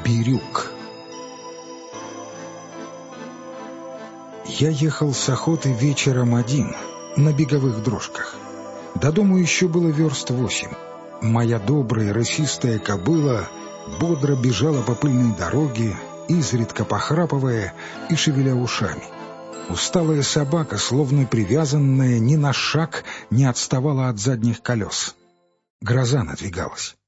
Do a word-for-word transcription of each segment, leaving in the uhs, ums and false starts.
Бирюк. Я ехал с охоты вечером один, на беговых дрожках. До дому еще было верст восемь. Моя добрая рысистая кобыла бодро бежала по пыльной дороге, изредка похрапывая и шевеля ушами. Усталая собака, словно привязанная, ни на шаг не отставала от задних колес. Гроза надвигалась.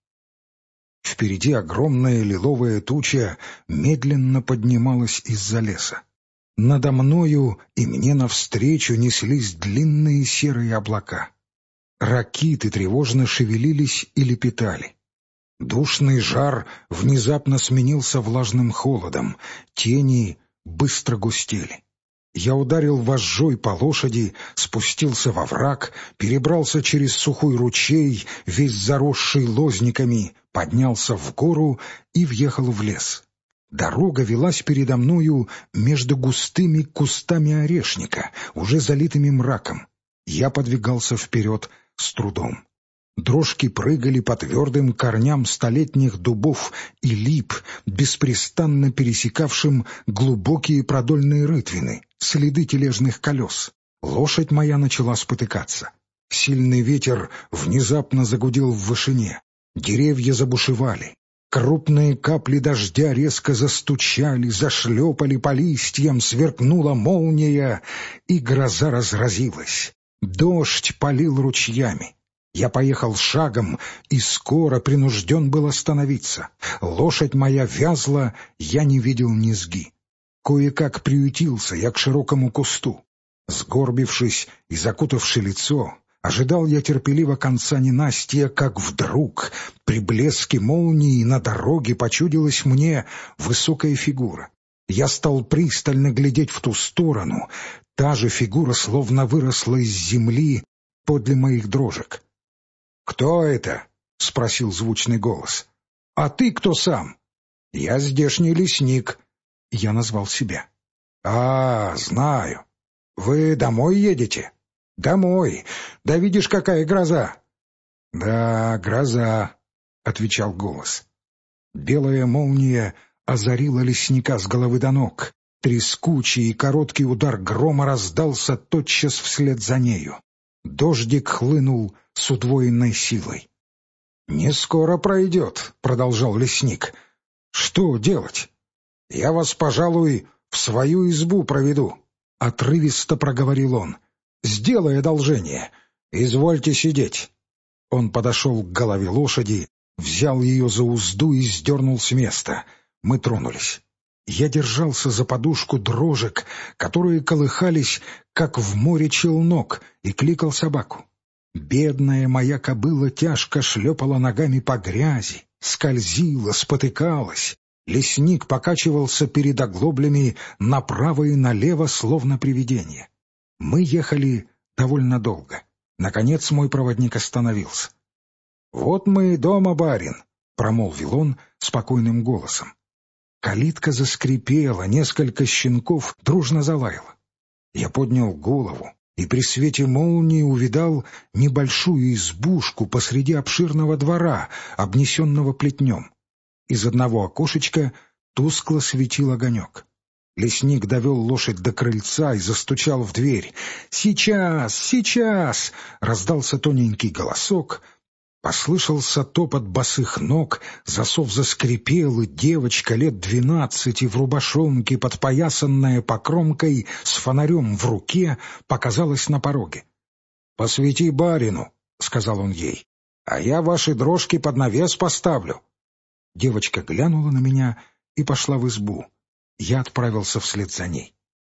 Впереди огромная лиловая туча медленно поднималась из-за леса. Надо мною и мне навстречу неслись длинные серые облака. Ракиты тревожно шевелились и лепетали. Душный жар внезапно сменился влажным холодом, тени быстро густели. Я ударил вожжой по лошади, спустился во враг, перебрался через сухой ручей, весь заросший лозниками, поднялся в гору и въехал в лес. Дорога велась передо мною между густыми кустами орешника, уже залитыми мраком. Я подвигался вперед с трудом. Дрожки прыгали по твердым корням столетних дубов и лип, беспрестанно пересекавшим глубокие продольные рытвины, следы тележных колес. Лошадь моя начала спотыкаться. Сильный ветер внезапно загудел в вышине. Деревья забушевали. Крупные капли дождя резко застучали, зашлепали по листьям, сверкнула молния, и гроза разразилась. Дождь полил ручьями. Я поехал шагом и скоро принужден был остановиться. Лошадь моя вязла, я не видел низги. Кое-как приютился я к широкому кусту. Сгорбившись и закутавши лицо, ожидал я терпеливо конца ненастья, как вдруг при блеске молнии на дороге почудилась мне высокая фигура. Я стал пристально глядеть в ту сторону. Та же фигура словно выросла из земли подле моих дрожек. «Кто это?» — спросил звучный голос. «А ты кто сам?» «Я здешний лесник». Я назвал себя. «А, знаю. Вы домой едете?» «Домой. Да видишь, какая гроза!» «Да, гроза», — отвечал голос. Белая молния озарила лесника с головы до ног. Трескучий и короткий удар грома раздался тотчас вслед за нею. Дождик хлынул с удвоенной силой. «Не скоро пройдет», — продолжал лесник. «Что делать? Я вас, пожалуй, в свою избу проведу», — отрывисто проговорил он. «Сделай одолжение. Извольте сидеть». Он подошел к голове лошади, взял ее за узду и сдернул с места. Мы тронулись. Я держался за подушку дрожек, которые колыхались, как в море челнок, и кликал собаку. Бедная моя кобыла тяжко шлепала ногами по грязи, скользила, спотыкалась. Лесник покачивался перед оглоблями направо и налево, словно привидение. Мы ехали довольно долго. Наконец мой проводник остановился. «Вот мы и дома, барин», — промолвил он спокойным голосом. Калитка заскрипела, несколько щенков дружно залаяло. Я поднял голову и при свете молнии увидал небольшую избушку посреди обширного двора, обнесенного плетнем. Из одного окошечка тускло светил огонек. Лесник довел лошадь до крыльца и застучал в дверь. «Сейчас! Сейчас!» — раздался тоненький голосок. Послышался топот босых ног, засов заскрипел, и девочка лет двенадцати в рубашонке, подпоясанная покромкой, с фонарем в руке, показалась на пороге. «Посвети барину», — сказал он ей, — «а я ваши дрожки под навес поставлю». Девочка глянула на меня и пошла в избу. Я отправился вслед за ней.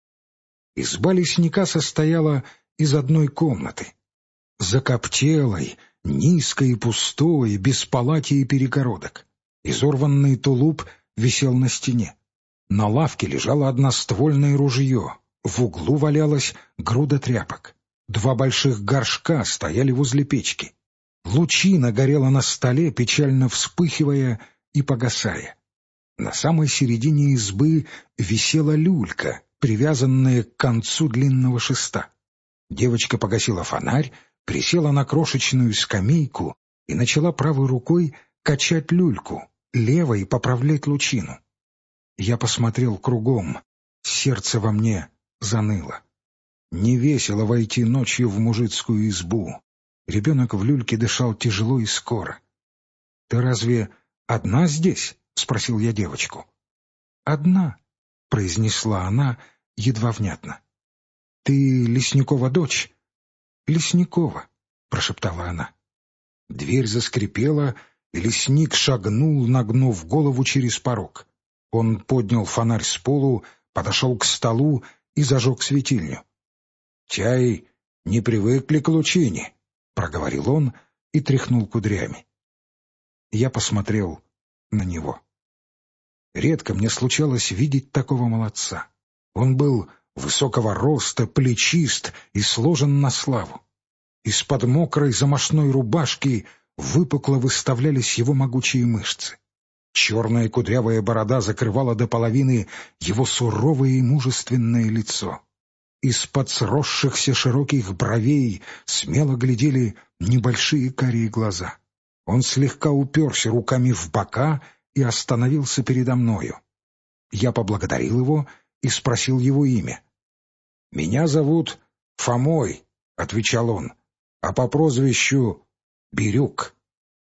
Изба лесника состояла из одной комнаты. Закоптелой, низкой и пустой, без палати и перегородок. Изорванный тулуп висел на стене. На лавке лежало одноствольное ружье. В углу валялась груда тряпок. Два больших горшка стояли возле печки. Лучина горела на столе, печально вспыхивая и погасая. На самой середине избы висела люлька, привязанная к концу длинного шеста. Девочка погасила фонарь, присела на крошечную скамейку и начала правой рукой качать люльку, левой поправлять лучину. Я посмотрел кругом, сердце во мне заныло. Не весело войти ночью в мужицкую избу. Ребенок в люльке дышал тяжело и скоро. — Ты разве одна здесь? — спросил я девочку. — Одна, — произнесла она едва внятно. — Ты Лесникова дочь? — Лесникова, — прошептала она. Дверь заскрипела, и лесник шагнул, нагнув голову через порог. Он поднял фонарь с полу, подошел к столу и зажег светильню. — Чай не привыкли к лучине, — проговорил он и тряхнул кудрями. Я посмотрел на него. Редко мне случалось видеть такого молодца. Он был высокого роста, плечист и сложен на славу. Из-под мокрой замашной рубашки выпукло выставлялись его могучие мышцы. Черная кудрявая борода закрывала до половины его суровое и мужественное лицо. Из-под сросшихся широких бровей смело глядели небольшие карие глаза. Он слегка уперся руками в бока и остановился передо мною. Я поблагодарил его и спросил его имя. — Меня зовут Фомой, — отвечал он, — а по прозвищу Бирюк.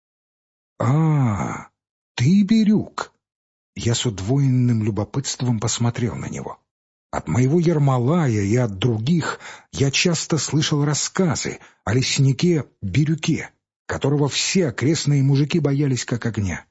— А, ты Бирюк? Я с удвоенным любопытством посмотрел на него. От моего Ермолая и от других я часто слышал рассказы о леснике Бирюке, которого все окрестные мужики боялись как огня.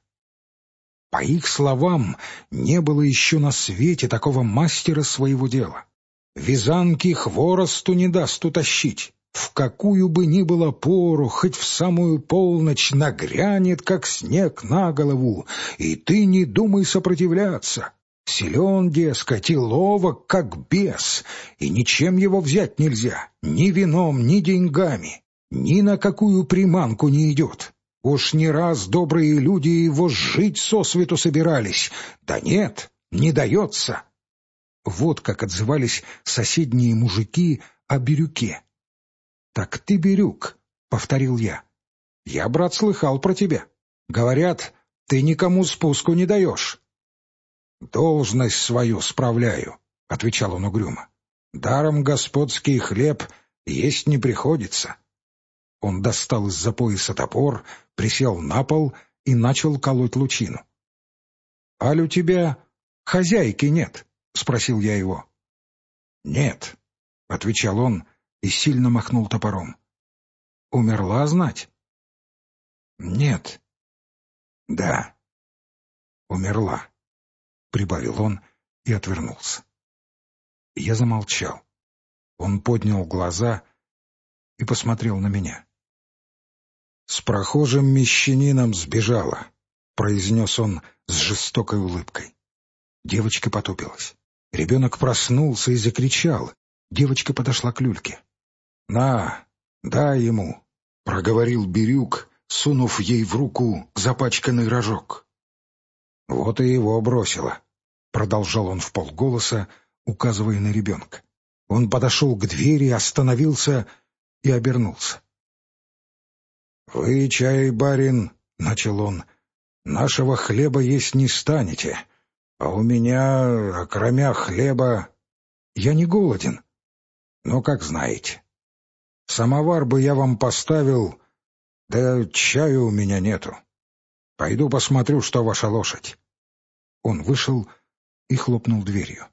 По их словам, не было еще на свете такого мастера своего дела. Вязанки хворосту не даст утащить. В какую бы ни было пору, хоть в самую полночь, нагрянет, как снег на голову, и ты не думай сопротивляться. Силен, дескать, и ловок, как бес, и ничем его взять нельзя, ни вином, ни деньгами, ни на какую приманку не идет. Уж не раз добрые люди его жить сосвету собирались, да нет, не дается. Вот как отзывались соседние мужики о Бирюке. — Так ты Бирюк, — повторил я. — Я, брат, слыхал про тебя. Говорят, ты никому спуску не даешь. — Должность свою справляю, — отвечал он угрюмо. — Даром господский хлеб есть не приходится. Он достал из-за пояса топор, присел на пол и начал колоть лучину. — Аль у тебя хозяйки нет? — спросил я его. — Нет, — отвечал он и сильно махнул топором. — Умерла, знать? — Нет. — Да, умерла, — прибавил он и отвернулся. Я замолчал. Он поднял глаза и посмотрел на меня. — С прохожим мещанином сбежала, — произнес он с жестокой улыбкой. Девочка потупилась. Ребенок проснулся и закричал. Девочка подошла к люльке. — На, дай ему, — проговорил Бирюк, сунув ей в руку запачканный рожок. — Вот и его бросила, — продолжал он вполголоса, указывая на ребенка. Он подошел к двери, остановился и обернулся. — Вы, чай, барин, — начал он, — нашего хлеба есть не станете, а у меня, окромя хлеба... Я не голоден. Ну, как знаете. Самовар бы я вам поставил, да чаю у меня нету. Пойду посмотрю, что ваша лошадь. Он вышел и хлопнул дверью.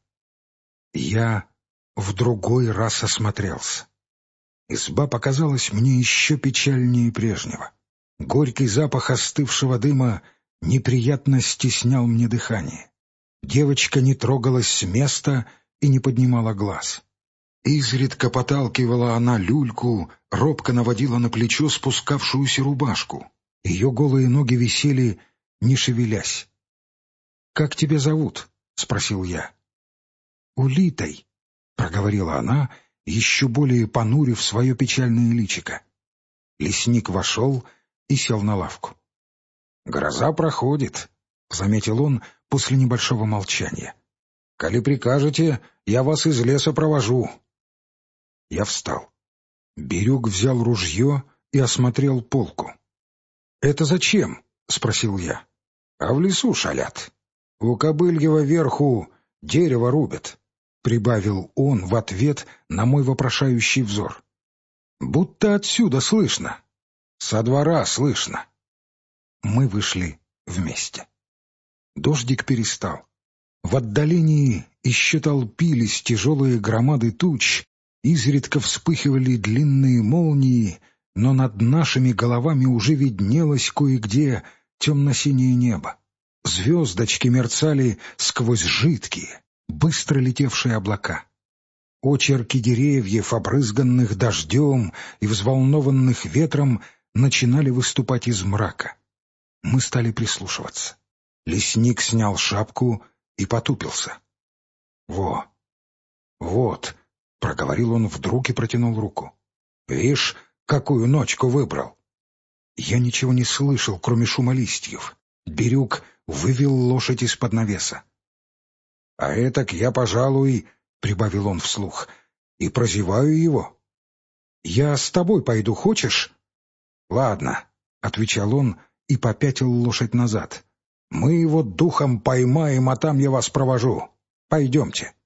Я в другой раз осмотрелся. Изба показалась мне еще печальнее прежнего. Горький запах остывшего дыма неприятно стеснял мне дыхание. Девочка не трогалась с места и не поднимала глаз. Изредка поталкивала она люльку, робко наводила на плечо спускавшуюся рубашку. Ее голые ноги висели, не шевелясь. — Как тебя зовут? — спросил я. — Улитой, — проговорила она, еще более понурив свое печальное личико. Лесник вошел и сел на лавку. — Гроза проходит, — заметил он после небольшого молчания. — Коли прикажете, я вас из леса провожу. Я встал. Бирюк взял ружье и осмотрел полку. — Это зачем? — спросил я. А в лесу шалят. У Кобыльева верху дерево рубят», — прибавил он в ответ на мой вопрошающий взор. «Будто отсюда слышно. Со двора слышно». Мы вышли вместе. Дождик перестал. В отдалении еще толпились тяжелые громады туч, изредка вспыхивали длинные молнии, но над нашими головами уже виднелось кое-где темно-синее небо. Звездочки мерцали сквозь жидкие, быстро летевшие облака. Очерки деревьев, обрызганных дождем и взволнованных ветром, начинали выступать из мрака. Мы стали прислушиваться. Лесник снял шапку и потупился. «Во! Вот!» — проговорил он вдруг и протянул руку. «Вишь, какую ночку выбрал!» Я ничего не слышал, кроме шума листьев. Бирюк вывел лошадь из-под навеса. «А этак я, пожалуй, — прибавил он вслух, — и прозеваю его. Я с тобой пойду, хочешь?» «Ладно, — отвечал он и попятил лошадь назад. — Мы его духом поймаем, а там я вас провожу. Пойдемте».